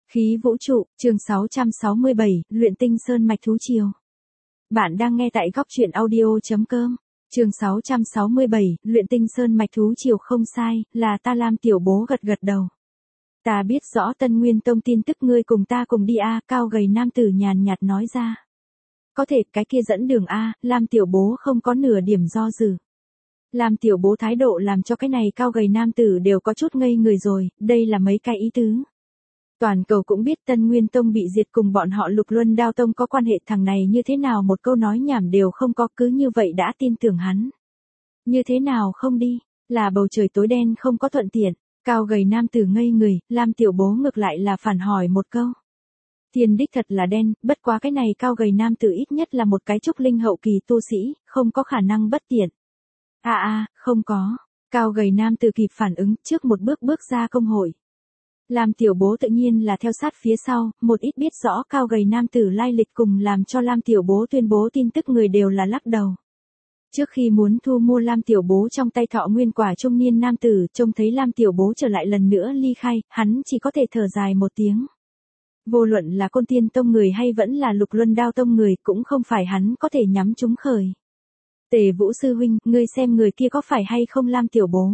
Khí vũ trụ, chương 667, luyện tinh sơn mạch thú triều. Bạn đang nghe tại góc truyện audio.com. Chương 667, luyện tinh sơn mạch thú triều không sai, là ta Lam tiểu bố gật gật đầu. Ta biết rõ Tân Nguyên Tông tin tức ngươi cùng ta cùng đi a, cao gầy nam tử nhàn nhạt nói ra. Có thể cái kia dẫn đường a, Lam tiểu bố không có nửa điểm do dự. Lam tiểu bố thái độ làm cho cái này cao gầy nam tử đều có chút ngây người rồi, đây là mấy cái ý tứ. Toàn cầu cũng biết Tân Nguyên Tông bị diệt cùng bọn họ Lục Luân Đao Tông có quan hệ, thằng này như thế nào một câu nói nhảm đều không có, cứ như vậy đã tin tưởng hắn. Như thế nào không đi, là bầu trời tối đen không có thuận tiện, cao gầy nam tử ngây người, Lam tiểu bố ngược lại là phản hỏi một câu. Thiên đích thật là đen, bất quá cái này cao gầy nam tử ít nhất là một cái trúc linh hậu kỳ tu sĩ, không có khả năng bất tiện. Không có, cao gầy nam tử kịp phản ứng, trước một bước bước ra công hội. Lam tiểu bố tự nhiên là theo sát phía sau, một ít biết rõ cao gầy nam tử lai lịch cùng làm cho Lam tiểu bố tuyên bố tin tức người đều là lắc đầu. Trước khi muốn thu mua Lam tiểu bố trong tay thọ nguyên quả trung niên nam tử, trông thấy Lam tiểu bố trở lại lần nữa ly khai, hắn chỉ có thể thở dài một tiếng. Vô luận là Côn Tiên Tông người hay vẫn là Lục Luân Đao Tông người, cũng không phải hắn có thể nhắm chúng khởi. Tề Vũ sư huynh, ngươi xem người kia có phải hay không Lam tiểu bố?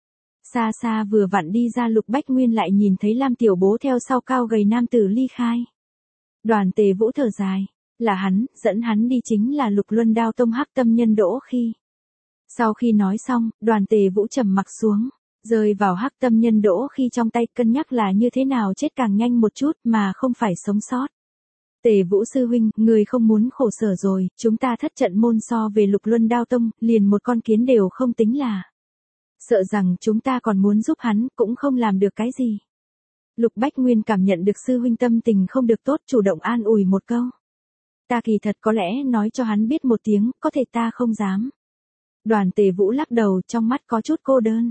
Xa xa vừa vặn đi ra Lục Bách Nguyên lại nhìn thấy Lam tiểu bố theo sau cao gầy nam tử ly khai. Đoàn Tề Vũ thở dài, là hắn, dẫn hắn đi chính là Lục Luân Đao Tông Hắc Tâm Nhân Đỗ Khi. Sau khi nói xong, Đoàn Tề Vũ trầm mặc xuống, rơi vào Hắc Tâm Nhân Đỗ Khi trong tay, cân nhắc là như thế nào chết càng nhanh một chút mà không phải sống sót. Tề Vũ sư huynh, người không muốn khổ sở rồi, chúng ta thất trận môn so về Lục Luân Đao Tông, liền một con kiến đều không tính là. Sợ rằng chúng ta còn muốn giúp hắn, cũng không làm được cái gì. Lục Bách Nguyên cảm nhận được sư huynh tâm tình không được tốt, chủ động an ủi một câu. Ta kỳ thật có lẽ nói cho hắn biết một tiếng, có thể ta không dám. Đoàn Tề Vũ lắc đầu, trong mắt có chút cô đơn.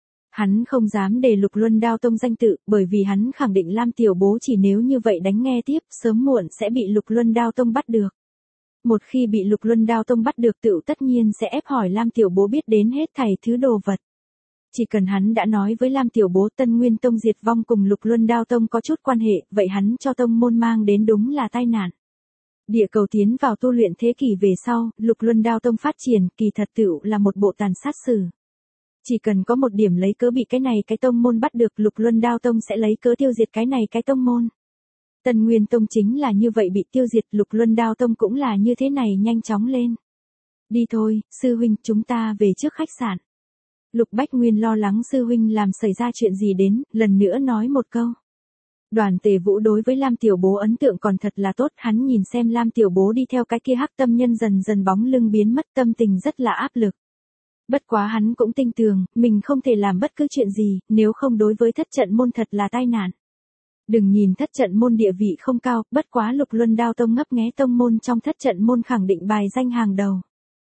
Hắn không dám để Lục Luân Đao Tông danh tự, bởi vì hắn khẳng định Lam tiểu bố chỉ nếu như vậy đánh nghe tiếp, sớm muộn sẽ bị Lục Luân Đao Tông bắt được. Một khi bị Lục Luân Đao Tông bắt được, tự tất nhiên sẽ ép hỏi Lam tiểu bố biết đến hết thảy thứ đồ vật. Chỉ cần hắn đã nói với Lam tiểu bố Tân Nguyên Tông diệt vong cùng Lục Luân Đao Tông có chút quan hệ, vậy hắn cho tông môn mang đến đúng là tai nạn. Địa cầu tiến vào tu luyện thế kỷ về sau, Lục Luân Đao Tông phát triển, kỳ thật tựu là một bộ tàn sát sử. Chỉ cần có một điểm lấy cớ bị cái này cái tông môn bắt được, Lục Luân Đao Tông sẽ lấy cớ tiêu diệt cái này cái tông môn. Tân Nguyên Tông chính là như vậy bị tiêu diệt, Lục Luân Đao Tông cũng là như thế này nhanh chóng lên. Đi thôi, sư huynh, chúng ta về trước khách sạn. Lục Bách Nguyên lo lắng sư huynh làm xảy ra chuyện gì đến, lần nữa nói một câu. Đoàn Tề Vũ đối với Lam tiểu bố ấn tượng còn thật là tốt, hắn nhìn xem Lam tiểu bố đi theo cái kia Hắc Tâm Nhân dần dần bóng lưng biến mất, tâm tình rất là áp lực. Bất quá hắn cũng tin tưởng, mình không thể làm bất cứ chuyện gì, nếu không đối với thất trận môn thật là tai nạn. Đừng nhìn thất trận môn địa vị không cao, bất quá Lục Luân Đao Tông ngấp nghé tông môn trong thất trận môn khẳng định bài danh hàng đầu.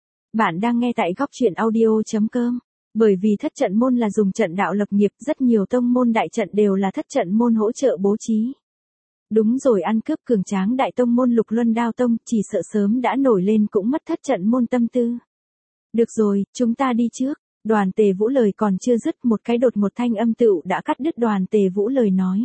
Bạn đang nghe tại góc truyện audio.com. Bởi vì thất trận môn là dùng trận đạo lập nghiệp, rất nhiều tông môn đại trận đều là thất trận môn hỗ trợ bố trí. Đúng rồi, ăn cướp cường tráng đại tông môn Lục Luân Đao Tông, chỉ sợ sớm đã nổi lên cũng mất thất trận môn tâm tư. Được rồi, chúng ta đi trước. Đoàn Tề Vũ lời còn chưa dứt, một cái đột một thanh âm tựu đã cắt đứt Đoàn Tề Vũ lời nói.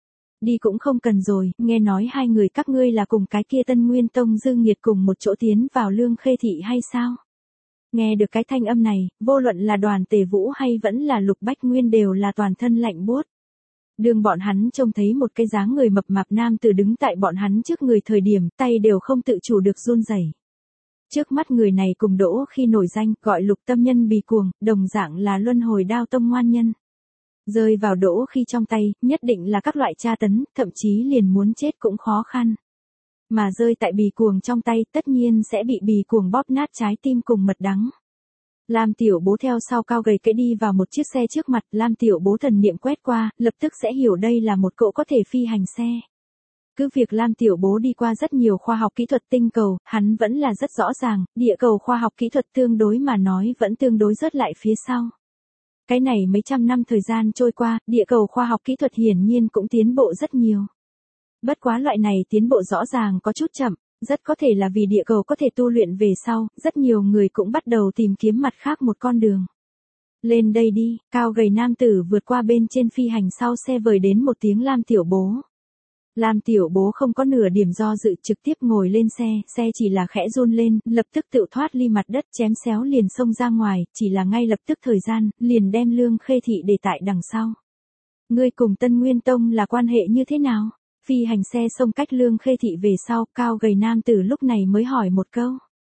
Đi cũng không cần rồi, nghe nói hai người các ngươi là cùng cái kia Tân Nguyên Tông dư nghiệt cùng một chỗ tiến vào Lương Khê Thị hay sao? Nghe được cái thanh âm này, vô luận là Đoàn Tề Vũ hay vẫn là Lục Bách Nguyên đều là toàn thân lạnh buốt. Đường bọn hắn trông thấy một cái dáng người mập mạp nam tử đứng tại bọn hắn trước người thời điểm, tay đều không tự chủ được run rẩy. Trước mắt người này cùng Đỗ Khi nổi danh, gọi Lục Tâm Nhân Bì Cuồng, đồng dạng là Luân Hồi Đao Tông ngoan nhân. Rơi vào Đỗ Khi trong tay, nhất định là các loại tra tấn, thậm chí liền muốn chết cũng khó khăn. Mà rơi tại Bì Cuồng trong tay, tất nhiên sẽ bị Bì Cuồng bóp nát trái tim cùng mật đắng. Lam tiểu bố theo sau cao gầy kệ đi vào một chiếc xe trước mặt, Lam tiểu bố thần niệm quét qua, lập tức sẽ hiểu đây là một cỗ có thể phi hành xe. Cứ việc Lam tiểu bố đi qua rất nhiều khoa học kỹ thuật tinh cầu, hắn vẫn là rất rõ ràng, địa cầu khoa học kỹ thuật tương đối mà nói vẫn tương đối rớt lại phía sau. Cái này mấy trăm năm thời gian trôi qua, địa cầu khoa học kỹ thuật hiển nhiên cũng tiến bộ rất nhiều. Bất quá loại này tiến bộ rõ ràng có chút chậm, rất có thể là vì địa cầu có thể tu luyện về sau, rất nhiều người cũng bắt đầu tìm kiếm mặt khác một con đường. Lên đây đi, cao gầy nam tử vượt qua bên trên phi hành sau xe vời đến một tiếng Lam tiểu bố. Lam tiểu bố không có nửa điểm do dự, trực tiếp ngồi lên xe chỉ là khẽ run lên, lập tức tự thoát ly mặt đất, chém xéo liền xông ra ngoài, chỉ là ngay lập tức thời gian, liền đem Lương Khê Thị để tại đằng sau. Ngươi cùng Tân Nguyên Tông là quan hệ như thế nào? Phi hành xe xông cách Lương Khê Thị về sau, cao gầy nam tử lúc này mới hỏi một câu.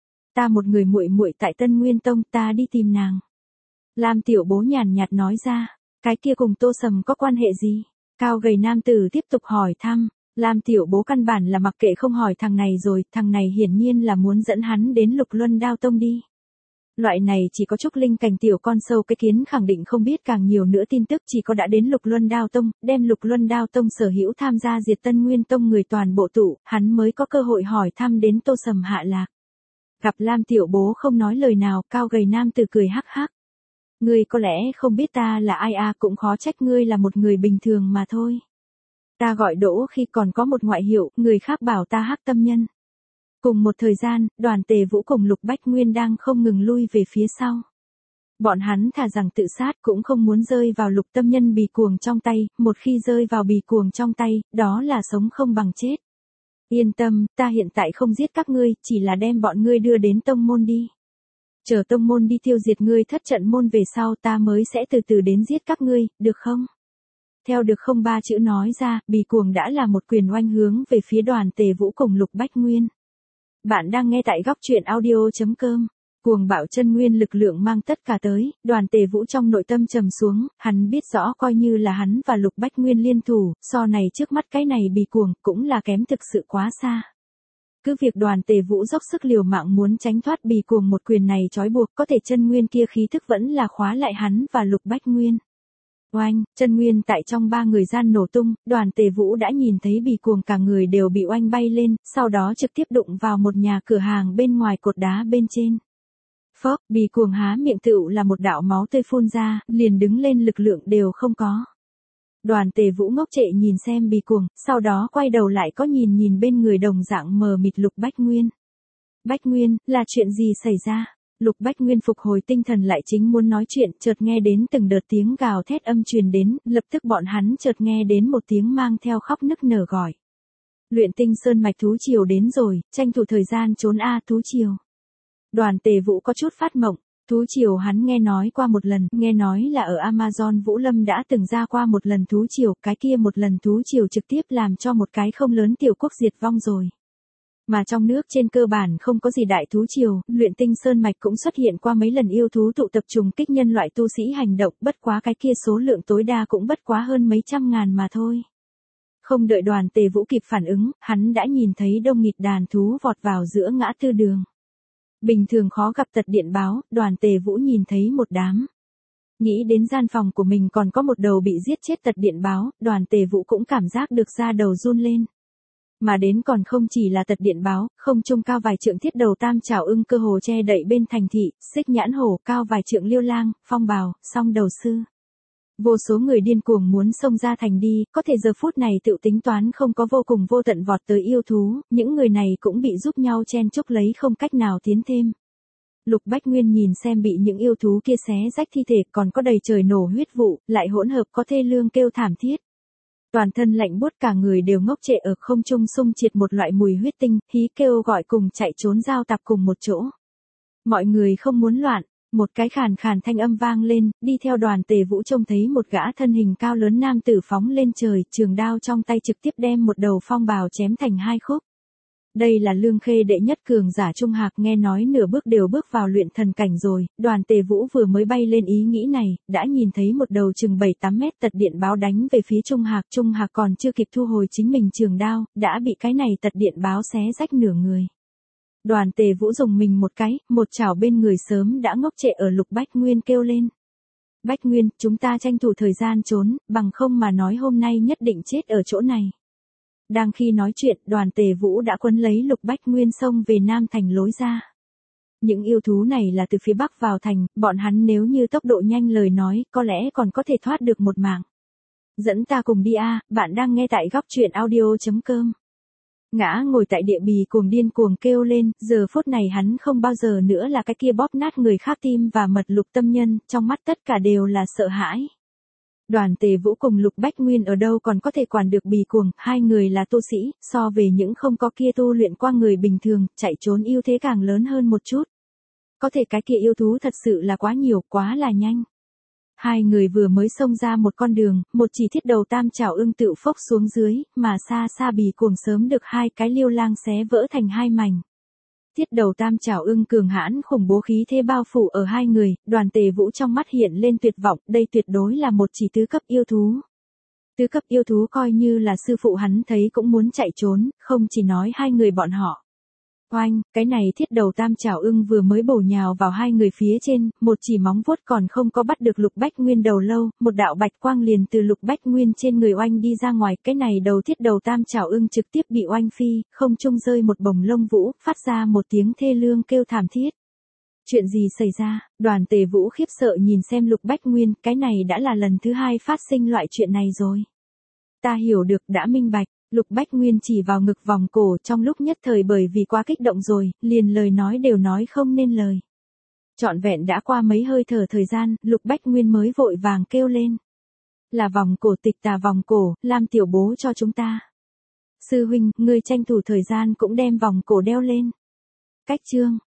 Ta một người muội muội tại Tân Nguyên Tông, ta đi tìm nàng. Lam tiểu bố nhàn nhạt nói ra, cái kia cùng Tô Sầm có quan hệ gì? Cao gầy nam tử tiếp tục hỏi thăm, Lam tiểu bố căn bản là mặc kệ không hỏi thằng này rồi, thằng này hiển nhiên là muốn dẫn hắn đến Lục Luân Đao Tông đi. Loại này chỉ có Trúc Linh cảnh tiểu con sâu cái kiến khẳng định không biết càng nhiều nữa tin tức, chỉ có đã đến Lục Luân Đao Tông, đem Lục Luân Đao Tông sở hữu tham gia diệt Tân Nguyên Tông người toàn bộ tụ, hắn mới có cơ hội hỏi thăm đến Tô Sầm hạ lạc. Gặp Lam tiểu bố không nói lời nào, cao gầy nam tử cười hắc hắc. Ngươi có lẽ không biết ta là ai à, cũng khó trách ngươi là một người bình thường mà thôi. Ta gọi Đỗ khi còn có một ngoại hiệu, người khác bảo ta Hắc Tâm Nhân. Cùng một thời gian, Đoàn Tề Vũ cùng Lục Bách Nguyên đang không ngừng lui về phía sau. Bọn hắn thà rằng tự sát cũng không muốn rơi vào Lục Tâm Nhân bì cuồng trong tay, một khi rơi vào bì cuồng trong tay, đó là sống không bằng chết. Yên tâm, ta hiện tại không giết các ngươi, chỉ là đem bọn ngươi đưa đến tông môn đi. Chờ tông môn đi tiêu diệt ngươi thất trận môn về sau, ta mới sẽ từ từ đến giết các ngươi, được không? Theo được không ba chữ nói ra, bì cuồng đã là một quyền oanh hướng về phía Đoàn Tề Vũ cùng Lục Bách Nguyên. Bạn đang nghe tại góc truyện audio.com. Cuồng bạo chân nguyên lực lượng mang tất cả tới, Đoàn Tề Vũ trong nội tâm trầm xuống, hắn biết rõ coi như là hắn và Lục Bách Nguyên liên thủ, so này trước mắt cái này bì cuồng cũng là kém thực sự quá xa. Cứ việc Đoàn Tề Vũ dốc sức liều mạng muốn tránh thoát bì cuồng một quyền này trói buộc, có thể chân nguyên kia khí thức vẫn là khóa lại hắn và Lục Bách Nguyên. Oanh, chân nguyên tại trong ba người gian nổ tung, Đoàn Tề Vũ đã nhìn thấy bì cuồng cả người đều bị oanh bay lên, sau đó trực tiếp đụng vào một nhà cửa hàng bên ngoài cột đá bên trên. Phốc, bì cuồng há miệng tựu là một đạo máu tươi phun ra, liền đứng lên lực lượng đều không có. Đoàn Tề Vũ ngốc trệ nhìn xem bì cuồng, sau đó quay đầu lại có nhìn bên người đồng dạng mờ mịt Lục Bách Nguyên. Bách Nguyên, là chuyện gì xảy ra? Lục Bách Nguyên phục hồi tinh thần lại chính muốn nói chuyện, chợt nghe đến từng đợt tiếng gào thét âm truyền đến, lập tức bọn hắn chợt nghe đến một tiếng mang theo khóc nức nở gọi. Luyện Tinh Sơn mạch thú triều đến rồi, tranh thủ thời gian trốn a thú triều. Đoàn Tề Vũ có chút phát mộng, thú triều hắn nghe nói qua một lần, nghe nói là ở Amazon Vũ Lâm đã từng ra qua một lần thú triều, cái kia một lần thú triều trực tiếp làm cho một cái không lớn tiểu quốc diệt vong rồi. Mà trong nước trên cơ bản không có gì đại thú triều, Luyện Tinh Sơn mạch cũng xuất hiện qua mấy lần yêu thú tụ tập trùng kích nhân loại tu sĩ hành động, bất quá cái kia số lượng tối đa cũng bất quá hơn mấy trăm ngàn mà thôi. Không đợi Đoàn Tề Vũ kịp phản ứng, hắn đã nhìn thấy đông nghịt đàn thú vọt vào giữa ngã tư đường. Bình thường khó gặp tật điện báo, Đoàn Tề Vũ nhìn thấy một đám. Nghĩ đến gian phòng của mình còn có một đầu bị giết chết tật điện báo, Đoàn Tề Vũ cũng cảm giác được da đầu run lên. Mà đến còn không chỉ là tật điện báo, không trung cao vài trượng thiết đầu tam trảo ưng cơ hồ che đậy bên thành thị, xích nhãn hổ cao vài trượng liêu lang, phong bào, song đầu sư. Vô số người điên cuồng muốn xông ra thành đi, có thể giờ phút này tự tính toán không có vô cùng vô tận vọt tới yêu thú, những người này cũng bị giúp nhau chen chúc lấy không cách nào tiến thêm. Lục Bách Nguyên nhìn xem bị những yêu thú kia xé rách thi thể, còn có đầy trời nổ huyết vụ, lại hỗn hợp có thê lương kêu thảm thiết. Toàn thân lạnh buốt, cả người đều ngốc trệ ở không trung, xung triệt một loại mùi huyết tinh, hí kêu gọi cùng chạy trốn giao tạp cùng một chỗ. Mọi người không muốn loạn, một cái khàn khàn thanh âm vang lên, đi theo Đoàn Tề Vũ trông thấy một gã thân hình cao lớn nam tử phóng lên trời, trường đao trong tay trực tiếp đem một đầu phong bào chém thành hai khúc. Đây là Lương Khê đệ nhất cường giả Trung Hạc, nghe nói nửa bước đều bước vào luyện thần cảnh rồi, Đoàn Tề Vũ vừa mới bay lên ý nghĩ này, đã nhìn thấy một đầu chừng 7-8 mét tật điện báo đánh về phía Trung Hạc còn chưa kịp thu hồi chính mình trường đao, đã bị cái này tật điện báo xé rách nửa người. Đoàn Tề Vũ dùng mình một cái, một chảo bên người sớm đã ngốc trệ ở Lục Bách Nguyên kêu lên. Bách Nguyên, chúng ta tranh thủ thời gian trốn, bằng không mà nói hôm nay nhất định chết ở chỗ này. Đang khi nói chuyện, Đoàn Tề Vũ đã quấn lấy Lục Bách Nguyên xông về Nam Thành lối ra. Những yêu thú này là từ phía Bắc vào thành, bọn hắn nếu như tốc độ nhanh lời nói, có lẽ còn có thể thoát được một mạng. Dẫn ta cùng đi a, bạn đang nghe tại góc truyện audio.com. Ngã ngồi tại địa bì cuồng điên cuồng kêu lên, giờ phút này hắn không bao giờ nữa là cái kia bóp nát người khác tim và mật Lục Tâm Nhân, trong mắt tất cả đều là sợ hãi. Đoàn Tề Vũ cùng Lục Bách Nguyên ở đâu còn có thể quản được Bì Cuồng, hai người là tu sĩ, so về những không có kia tu luyện qua người bình thường, chạy trốn ưu thế càng lớn hơn một chút. Có thể cái kia yêu thú thật sự là quá nhiều, quá là nhanh. Hai người vừa mới xông ra một con đường, một chỉ thiết đầu tam chảo ưng tựu phốc xuống dưới, mà xa xa Bì Cuồng sớm được hai cái liêu lang xé vỡ thành hai mảnh. Thiết đầu tam chảo ưng cường hãn khủng bố khí thế bao phủ ở hai người, Đoàn Tề Vũ trong mắt hiện lên tuyệt vọng, đây tuyệt đối là một chỉ tứ cấp yêu thú. Tứ cấp yêu thú coi như là sư phụ hắn thấy cũng muốn chạy trốn, không chỉ nói hai người bọn họ. Oanh, cái này thiết đầu tam chảo ưng vừa mới bổ nhào vào hai người phía trên, một chỉ móng vuốt còn không có bắt được Lục Bách Nguyên đầu lâu, một đạo bạch quang liền từ Lục Bách Nguyên trên người oanh đi ra ngoài, cái này đầu thiết đầu tam chảo ưng trực tiếp bị oanh phi, không trung rơi một bồng lông vũ, phát ra một tiếng thê lương kêu thảm thiết. Chuyện gì xảy ra? Đoàn Tề Vũ khiếp sợ nhìn xem Lục Bách Nguyên, cái này đã là lần thứ hai phát sinh loại chuyện này rồi. Ta hiểu được, đã minh bạch. Lục Bách Nguyên chỉ vào ngực vòng cổ, trong lúc nhất thời bởi vì quá kích động rồi, liền lời nói đều nói không nên lời. Trọn vẹn đã qua mấy hơi thở thời gian, Lục Bách Nguyên mới vội vàng kêu lên. Là vòng cổ, Tịch Tà vòng cổ, làm tiểu bố cho chúng ta. Sư huynh, ngươi tranh thủ thời gian cũng đem vòng cổ đeo lên. Cách chương